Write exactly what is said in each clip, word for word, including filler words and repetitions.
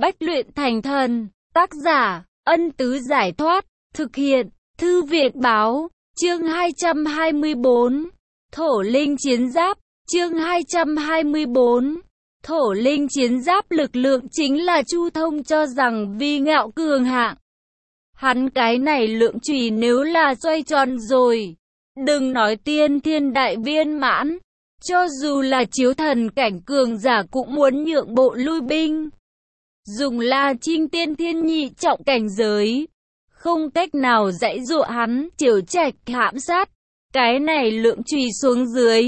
Bách luyện thành thần. Tác giả, Ân Tứ Giải Thoát. Thực hiện, Thư viện Báo. Chương hai trăm hai mươi bốn. Thổ linh chiến giáp. Chương hai trăm hai mươi bốn. Thổ linh chiến giáp lực lượng chính là Chu Thông cho rằng vi ngạo cường hạng. Hắn cái này lượng chùy nếu là xoay tròn rồi, đừng nói tiên thiên đại viên mãn, cho dù là chiếu thần cảnh cường giả cũng muốn nhượng bộ lui binh. Dùng La Trinh tiên thiên nhị trọng cảnh giới, không cách nào dãy dụa hắn, chiều trạch hãm sát. Cái này lượng chùy xuống dưới,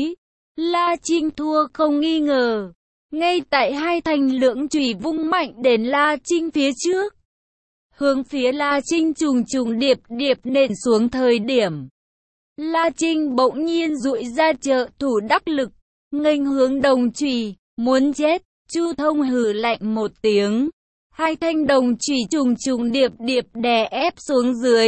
La Trinh thua không nghi ngờ. Ngay tại hai thanh lượng chùy vung mạnh đến La Trinh phía trước, hướng phía La Trinh trùng trùng điệp điệp nện xuống thời điểm, La Trinh bỗng nhiên dụi ra trợ thủ đắc lực, nghênh hướng đồng chùy, muốn chết. Chu Thông hừ lạnh một tiếng, hai thanh đồng chùy trùng trùng điệp điệp đè ép xuống dưới.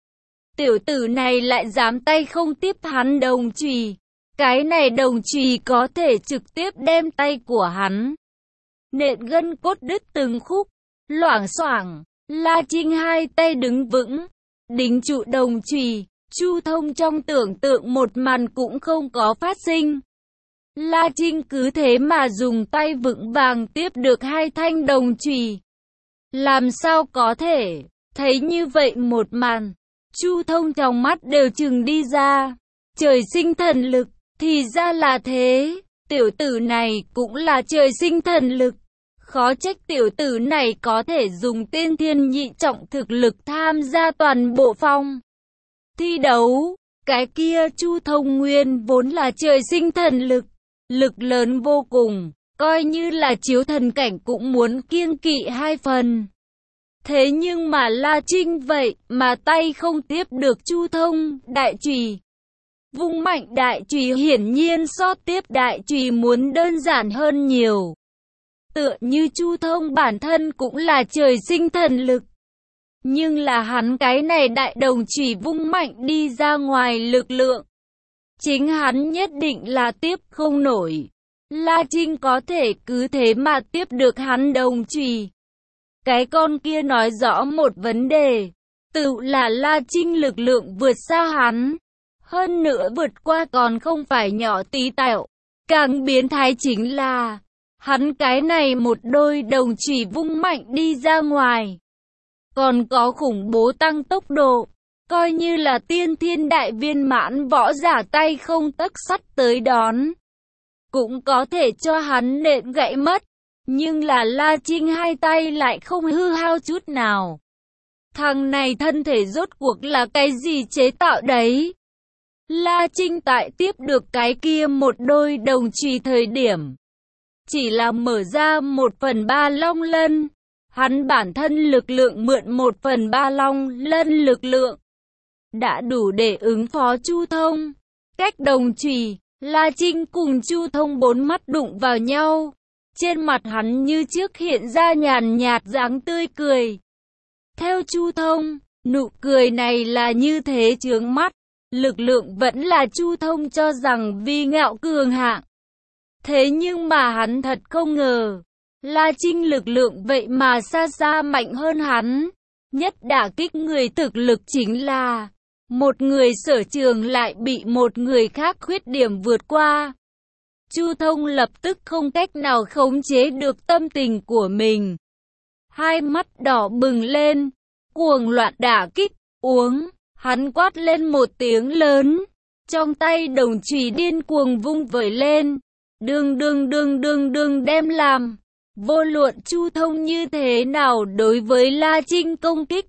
Tiểu tử này lại dám tay không tiếp hắn đồng chùy, cái này đồng chùy có thể trực tiếp đem tay của hắn nện gân cốt đứt từng khúc. Loảng xoảng, La Trinh hai tay đứng vững, đính trụ đồng chùy. Chu Thông trong tưởng tượng một màn cũng không có phát sinh. La Trinh cứ thế mà dùng tay vững vàng tiếp được hai thanh đồng chùy. Làm sao có thể? Thấy như vậy một màn, Chu Thông trong mắt đều trừng đi ra. Trời sinh thần lực, thì ra là thế. Tiểu tử này cũng là trời sinh thần lực. Khó trách tiểu tử này có thể dùng tiên thiên nhị trọng thực lực tham gia toàn bộ phong thi đấu. Cái kia Chu Thông nguyên vốn là trời sinh thần lực, lực lớn vô cùng, coi như là chiếu thần cảnh cũng muốn kiêng kỵ hai phần. Thế nhưng mà La Trinh vậy mà tay không tiếp được Chu Thông đại chùy. Vung mạnh đại chùy hiển nhiên so tiếp đại chùy muốn đơn giản hơn nhiều. Tựa như Chu Thông bản thân cũng là trời sinh thần lực, nhưng là hắn cái này đại đồng chùy vung mạnh đi ra ngoài lực lượng, chính hắn nhất định là tiếp không nổi. La Trinh có thể cứ thế mà tiếp được hắn đồng chùy. Cái con kia nói rõ một vấn đề, tự là La Trinh lực lượng vượt xa hắn. Hơn nữa vượt qua còn không phải nhỏ tí tẹo. Càng biến thái chính là, hắn cái này một đôi đồng chùy vung mạnh đi ra ngoài, còn có khủng bố tăng tốc độ. Coi như là tiên thiên đại viên mãn võ giả tay không tấc sắt tới đón, cũng có thể cho hắn nện gãy mất. Nhưng là La Trinh hai tay lại không hư hao chút nào. Thằng này thân thể rốt cuộc là cái gì chế tạo đấy? La Trinh tại tiếp được cái kia một đôi đồng chùy thời điểm, chỉ là mở ra một phần ba long lân. Hắn bản thân lực lượng mượn một phần ba long lân lực lượng, đã đủ để ứng phó Chu Thông. Cách đồng chùy, La Trinh cùng Chu Thông bốn mắt đụng vào nhau. Trên mặt hắn như trước hiện ra nhàn nhạt dáng tươi cười. Theo Chu Thông, nụ cười này là như thế chướng mắt. Lực lượng vẫn là Chu Thông cho rằng vi ngạo cường hạng. Thế nhưng mà hắn thật không ngờ, La Trinh lực lượng vậy mà xa xa mạnh hơn hắn. Nhất đả kích người thực lực chính là, một người sở trường lại bị một người khác khuyết điểm vượt qua. Chu Thông lập tức không cách nào khống chế được tâm tình của mình. Hai mắt đỏ bừng lên, cuồng loạn đả kích, uống. Hắn quát lên một tiếng lớn, trong tay đồng chùy điên cuồng vung vẩy lên, đương đương đương đương đương đem làm. Vô luận Chu Thông như thế nào đối với La Trinh công kích,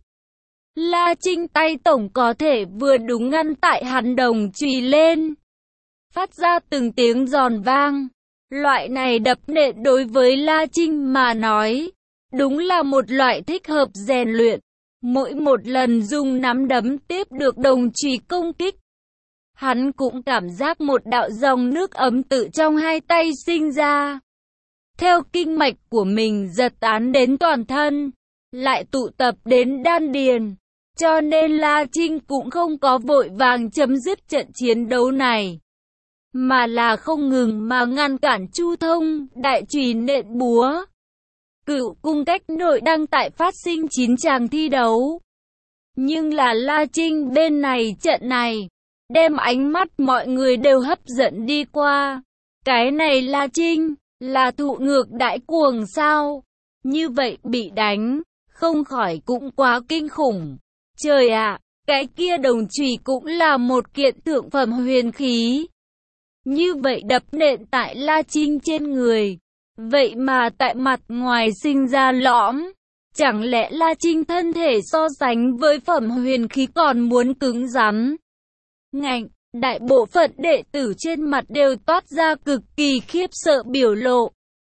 La Trinh tay tổng có thể vừa đúng ngăn tại hắn đồng chùy lên, phát ra từng tiếng giòn vang. Loại này đập nện đối với La Trinh mà nói, đúng là một loại thích hợp rèn luyện. Mỗi một lần dùng nắm đấm tiếp được đồng chùy công kích, hắn cũng cảm giác một đạo dòng nước ấm tự trong hai tay sinh ra, theo kinh mạch của mình giật tán đến toàn thân, lại tụ tập đến đan điền. Cho nên La Trinh cũng không có vội vàng chấm dứt trận chiến đấu này, mà là không ngừng mà ngăn cản Chu Thông đại chùy nện búa. Cựu cung cách nội đang tại phát sinh chín tràng thi đấu. Nhưng là La Trinh bên này trận này, đem ánh mắt mọi người đều hấp dẫn đi qua. Cái này La Trinh, là thụ ngược đãi cuồng sao? Như vậy bị đánh, không khỏi cũng quá kinh khủng. Trời ạ, cái kia đồng chùy cũng là một kiện thượng phẩm huyền khí. Như vậy đập nện tại La Trinh trên người. Vậy mà tại mặt ngoài sinh ra lõm. Chẳng lẽ La Trinh thân thể so sánh với phẩm huyền khí còn muốn cứng rắn? Ngạnh, đại bộ phận đệ tử trên mặt đều toát ra cực kỳ khiếp sợ biểu lộ.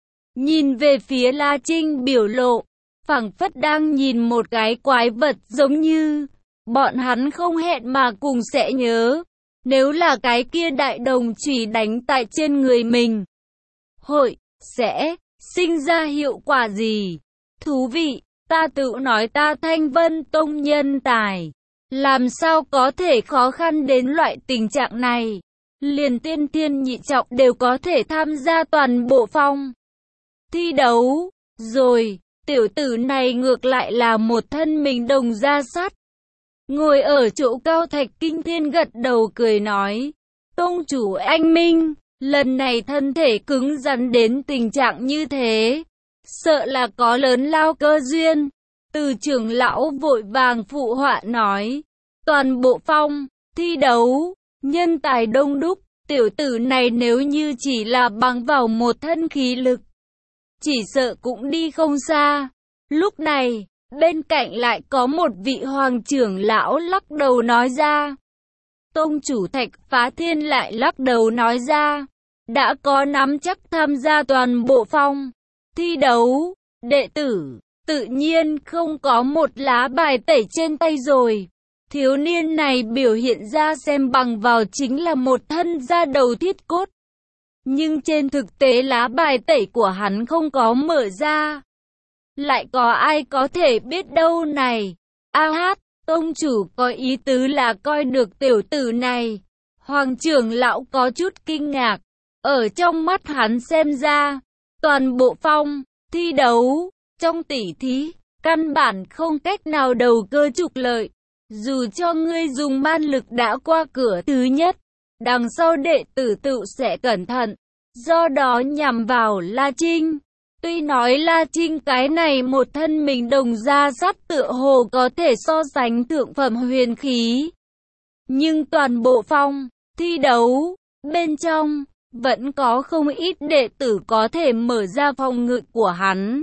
Nhìn về phía La Trinh biểu lộ, phảng phất đang nhìn một cái quái vật giống như, bọn hắn không hẹn mà cùng sẽ nhớ. Nếu là cái kia đại đồng chùy đánh tại trên người mình, hội, sẽ, sinh ra hiệu quả gì? Thú vị, ta tự nói ta Thanh Vân Tông nhân tài. Làm sao có thể khó khăn đến loại tình trạng này? Liền tiên thiên nhị trọng đều có thể tham gia toàn bộ phong thi đấu. Rồi, tiểu tử này ngược lại là một thân mình đồng da sắt. Ngồi ở chỗ cao Thạch Kinh Thiên gật đầu cười nói. Tông chủ anh minh, lần này thân thể cứng rắn đến tình trạng như thế. Sợ là có lớn lao cơ duyên. Từ trưởng lão vội vàng phụ họa nói. Toàn bộ phong thi đấu, nhân tài đông đúc, tiểu tử này nếu như chỉ là bằng vào một thân khí lực, chỉ sợ cũng đi không xa. Lúc này, bên cạnh lại có một vị hoàng trưởng lão lắc đầu nói ra. Tông chủ Thạch Phá Thiên lại lắc đầu nói ra. Đã có nắm chắc tham gia toàn bộ phong thi đấu, đệ tử, tự nhiên không có một lá bài tẩy trên tay rồi. Thiếu niên này biểu hiện ra xem bằng vào chính là một thân da đầu thiết cốt. Nhưng trên thực tế lá bài tẩy của hắn không có mở ra. Lại có ai có thể biết đâu này? A hát, tông chủ có ý tứ là coi được tiểu tử này. Hoàng trưởng lão có chút kinh ngạc. Ở trong mắt hắn xem ra, toàn bộ phong thi đấu, trong tỷ thí, căn bản không cách nào đầu cơ trục lợi. Dù cho ngươi dùng man lực đã qua cửa thứ nhất, đằng sau đệ tử tự sẽ cẩn thận. Do đó nhằm vào La Trinh. Tuy nói La Trinh cái này một thân mình đồng da sắt tựa hồ có thể so sánh thượng phẩm huyền khí. Nhưng toàn bộ phong thi đấu, bên trong, vẫn có không ít đệ tử có thể mở ra phòng ngự của hắn.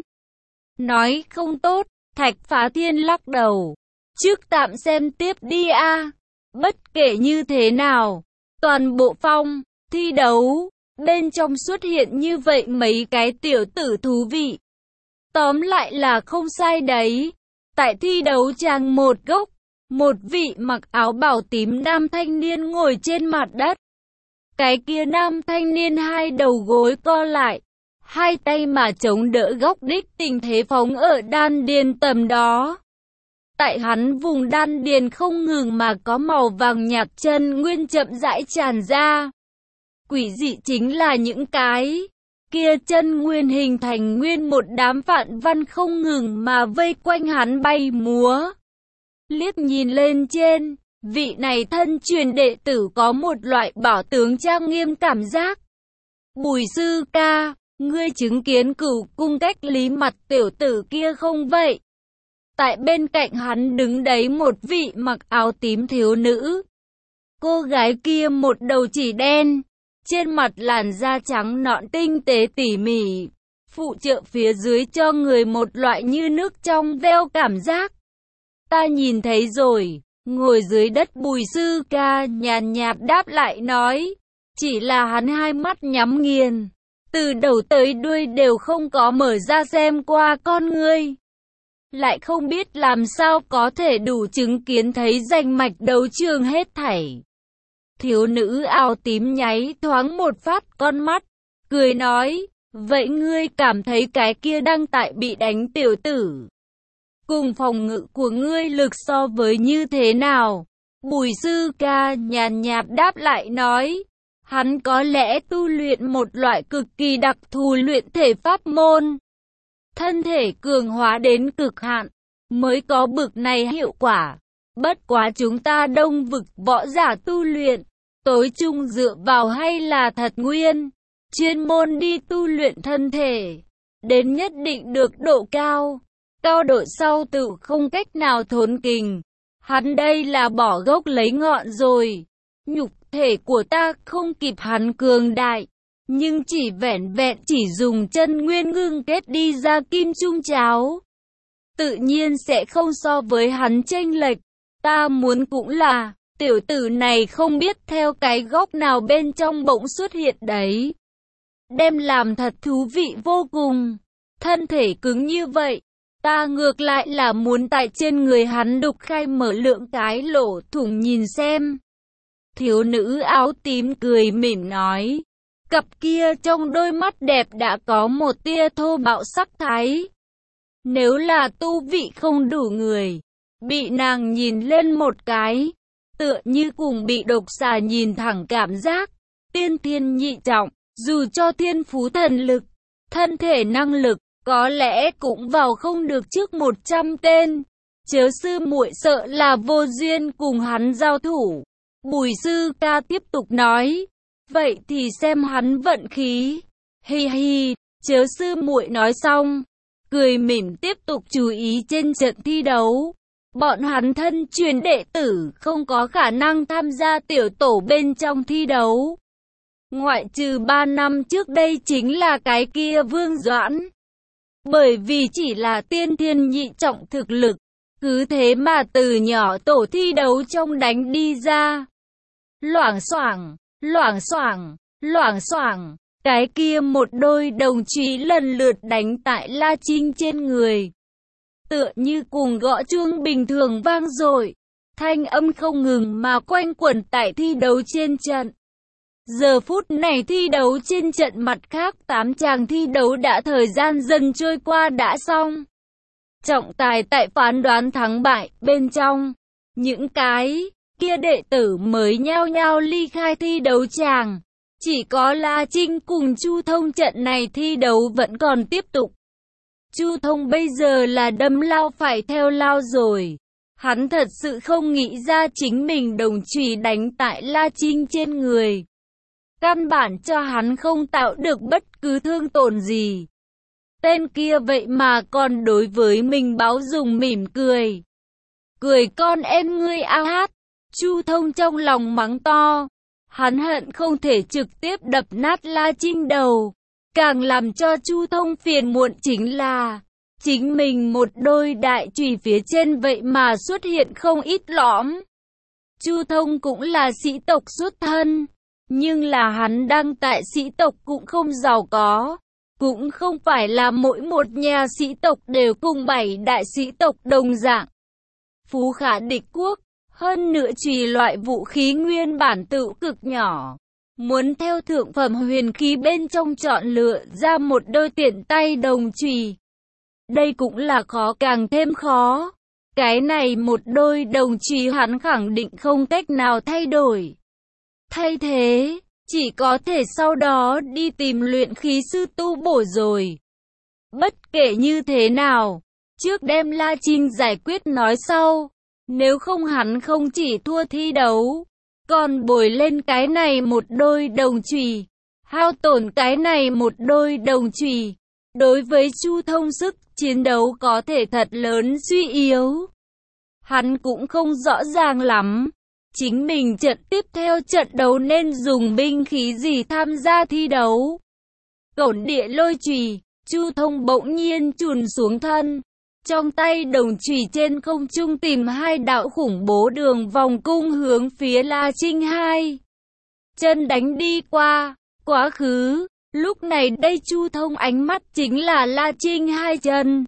Nói không tốt, Thạch Phá Thiên lắc đầu. Trước tạm xem tiếp đi a. Bất kể như thế nào, toàn bộ phong thi đấu, bên trong xuất hiện như vậy mấy cái tiểu tử thú vị. Tóm lại là không sai đấy. Tại thi đấu tràng một góc, một vị mặc áo bảo tím nam thanh niên ngồi trên mặt đất. Cái kia nam thanh niên hai đầu gối co lại, hai tay mà chống đỡ góc đích tình thế phóng ở đan điền tầm đó. Tại hắn vùng đan điền không ngừng mà có màu vàng nhạt chân nguyên chậm rãi tràn ra. Quỷ dị chính là những cái kia chân nguyên hình thành nguyên một đám vạn văn không ngừng mà vây quanh hắn bay múa. Liếc nhìn lên trên, vị này thân truyền đệ tử có một loại bảo tướng trang nghiêm cảm giác. Bùi sư ca, ngươi chứng kiến Cửu cung cách lý mặt tiểu tử kia không vậy? Tại bên cạnh hắn đứng đấy một vị mặc áo tím thiếu nữ. Cô gái kia một đầu chỉ đen, trên mặt làn da trắng nõn tinh tế tỉ mỉ, phụ trợ phía dưới cho người một loại như nước trong veo cảm giác. Ta nhìn thấy rồi, ngồi dưới đất Bùi sư ca nhàn nhạt đáp lại nói, chỉ là hắn hai mắt nhắm nghiền, từ đầu tới đuôi đều không có mở ra xem qua con ngươi. Lại không biết làm sao có thể đủ chứng kiến thấy danh mạch đấu trường hết thảy. Thiếu nữ áo tím nháy thoáng một phát con mắt, cười nói, vậy ngươi cảm thấy cái kia đang tại bị đánh tiểu tử, cùng phòng ngự của ngươi lực so với như thế nào? Bùi sư ca nhàn nhạt đáp lại nói, hắn có lẽ tu luyện một loại cực kỳ đặc thù luyện thể pháp môn. thân thể cường hóa đến cực hạn, mới có bực này hiệu quả. Bất quá chúng ta đông vực võ giả tu luyện, tối trung dựa vào hay là thật nguyên, chuyên môn đi tu luyện thân thể, đến nhất định được độ cao, cao độ sau tự không cách nào thốn kình. Hắn đây là bỏ gốc lấy ngọn rồi, nhục thể của ta không kịp hắn cường đại, nhưng chỉ vẻn vẹn chỉ dùng chân nguyên ngưng kết đi ra kim trung cháo, tự nhiên sẽ không so với hắn chênh lệch. Ta muốn cũng là, tiểu tử này không biết theo cái góc nào bên trong bỗng xuất hiện đấy. Đem làm thật thú vị vô cùng. Thân thể cứng như vậy, ta ngược lại là muốn tại trên người hắn đục khai mở lượng cái lỗ thủng nhìn xem. Thiếu nữ áo tím cười mỉm nói. Cặp kia trong đôi mắt đẹp đã có một tia thô bạo sắc thái. Nếu là tu vị không đủ người, bị nàng nhìn lên một cái, tựa như cùng bị độc xà nhìn thẳng cảm giác. Tiên thiên nhị trọng, dù cho thiên phú thần lực, thân thể năng lực, có lẽ cũng vào không được trước một trăm tên. Chớ sư muội sợ là vô duyên cùng hắn giao thủ. Bùi sư ca tiếp tục nói. Vậy thì xem hắn vận khí. Hi hi, chớ sư muội nói xong, cười mỉm tiếp tục chú ý trên trận thi đấu. Bọn hắn thân truyền đệ tử không có khả năng tham gia tiểu tổ bên trong thi đấu. Ngoại trừ ba năm trước đây chính là cái kia Vương Doãn. Bởi vì chỉ là tiên thiên nhị trọng thực lực, cứ thế mà từ nhỏ tổ thi đấu trong đánh đi ra. Loảng xoảng, loảng xoảng, loảng xoảng, cái kia một đôi đồng chí lần lượt đánh tại La Trinh trên người. Tựa như cùng gõ chuông bình thường vang dội, thanh âm không ngừng mà quanh quẩn tại thi đấu trên trận. Giờ phút này thi đấu trên trận mặt khác tám chàng thi đấu đã thời gian dần trôi qua đã xong. Trọng tài tại phán đoán thắng bại bên trong, những cái kia đệ tử mới nhao nhao ly khai thi đấu tràng. Chỉ có La Trinh cùng Chu Thông trận này thi đấu vẫn còn tiếp tục. Chu Thông bây giờ là đâm lao phải theo lao rồi. Hắn thật sự không nghĩ ra chính mình đồng chùy đánh tại La Trinh trên người. Căn bản cho hắn không tạo được bất cứ thương tổn gì. Tên kia vậy mà còn đối với mình báo dùng mỉm cười. Cười con em ngươi a hát. Chu Thông trong lòng mắng to. Hắn hận không thể trực tiếp đập nát La Trinh đầu. Càng làm cho Chu Thông phiền muộn chính là chính mình một đôi đại chùy phía trên vậy mà xuất hiện không ít lõm. Chu Thông cũng là sĩ tộc xuất thân, nhưng là hắn đang tại sĩ tộc cũng không giàu có. Cũng không phải là mỗi một nhà sĩ tộc đều cùng bảy đại sĩ tộc đồng dạng phú khả địch quốc. Hơn nữa chùy loại vũ khí nguyên bản tự cực nhỏ. Muốn theo thượng phẩm huyền khí bên trong chọn lựa ra một đôi tiện tay đồng chùy, đây cũng là khó càng thêm khó. Cái này một đôi đồng chùy hắn khẳng định không cách nào thay đổi. Thay thế, chỉ có thể sau đó đi tìm luyện khí sư tu bổ rồi. Bất kể như thế nào, trước đem La Trinh giải quyết nói sau. Nếu không hắn không chỉ thua thi đấu, còn bồi lên cái này một đôi đồng chùy, hao tổn cái này một đôi đồng chùy. Đối với Chu Thông sức chiến đấu có thể thật lớn suy yếu. Hắn cũng không rõ ràng lắm, chính mình trận tiếp theo trận đấu nên dùng binh khí gì tham gia thi đấu. Cổn địa lôi chùy, Chu Thông bỗng nhiên chùn xuống thân. Trong tay đồng chùy trên không trung tìm hai đạo khủng bố đường vòng cung hướng phía La Trinh hai chân đánh đi qua, quá khứ. Lúc này đây Chu Thông ánh mắt chính là La Trinh hai chân.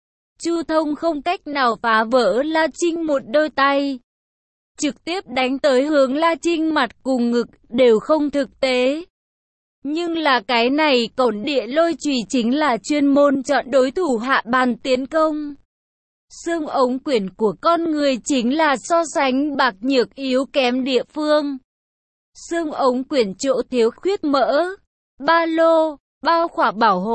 Chu Thông không cách nào phá vỡ La Trinh một đôi tay. Trực tiếp đánh tới hướng La Trinh mặt cùng ngực đều không thực tế. Nhưng là cái này cổn địa lôi chùy chính là chuyên môn chọn đối thủ hạ bàn tiến công. Xương ống quyển của con người chính là so sánh bạc nhược yếu kém địa phương. Xương ống quyển chỗ thiếu khuyết mỡ, ba lô, bao khỏa bảo hộ,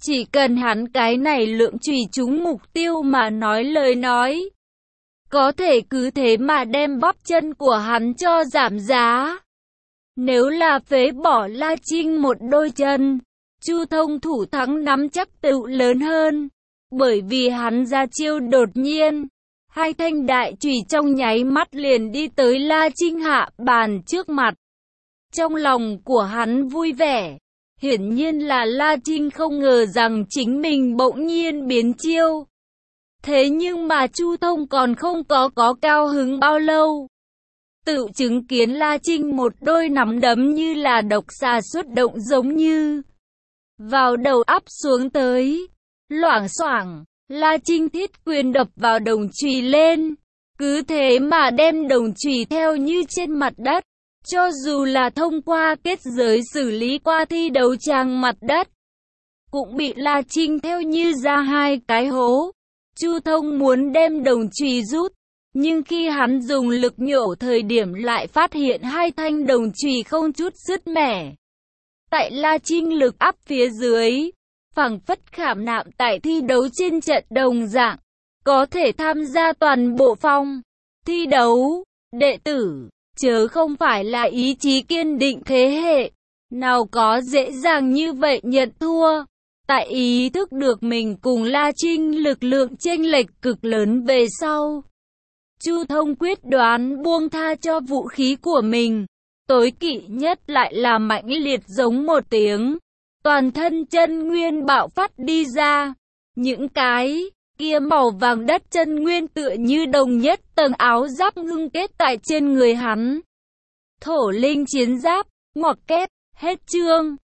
Chỉ cần hắn cái này lượng chùy trúng mục tiêu mà nói lời nói, có thể cứ thế mà đem bắp chân của hắn cho giảm giá. Nếu là phế bỏ La Trinh một đôi chân, Chu Thông thủ thắng nắm chắc tựu lớn hơn, bởi vì hắn ra chiêu đột nhiên, hai thanh đại chùy trong nháy mắt liền đi tới La Trinh hạ bàn trước mặt. Trong lòng của hắn vui vẻ, hiển nhiên là La Trinh không ngờ rằng chính mình bỗng nhiên biến chiêu. Thế nhưng mà Chu Thông còn không có có cao hứng bao lâu, tự chứng kiến La Trinh một đôi nắm đấm như là độc xà xuất động giống như vào đầu ắp xuống tới. Loảng xoảng, La Trinh thiết quyền đập vào đồng chùy lên, cứ thế mà đem đồng chùy theo như trên mặt đất. Cho dù là thông qua kết giới xử lý qua thi đấu trang mặt đất, cũng bị La Trinh theo như ra hai cái hố. Chu Thông muốn đem đồng chùy rút, nhưng khi hắn dùng lực nhổ thời điểm lại phát hiện hai thanh đồng chùy không chút sứt mẻ. Tại La Trinh lực áp phía dưới, phảng phất khảm nạm tại thi đấu trên trận đồng dạng, có thể tham gia toàn bộ phong thi đấu. Đệ tử, chớ không phải là ý chí kiên định thế hệ, nào có dễ dàng như vậy nhận thua. Tại ý thức được mình cùng La Trinh lực lượng chênh lệch cực lớn về sau, Chu Thông quyết đoán buông tha cho vũ khí của mình. Tối kỵ nhất lại là mãnh liệt giống một tiếng, toàn thân chân nguyên bạo phát đi ra. Những cái kia màu vàng đất chân nguyên tựa như đồng nhất tầng áo giáp ngưng kết tại trên người hắn. Thổ linh chiến giáp, ngoặc kép, hết chương.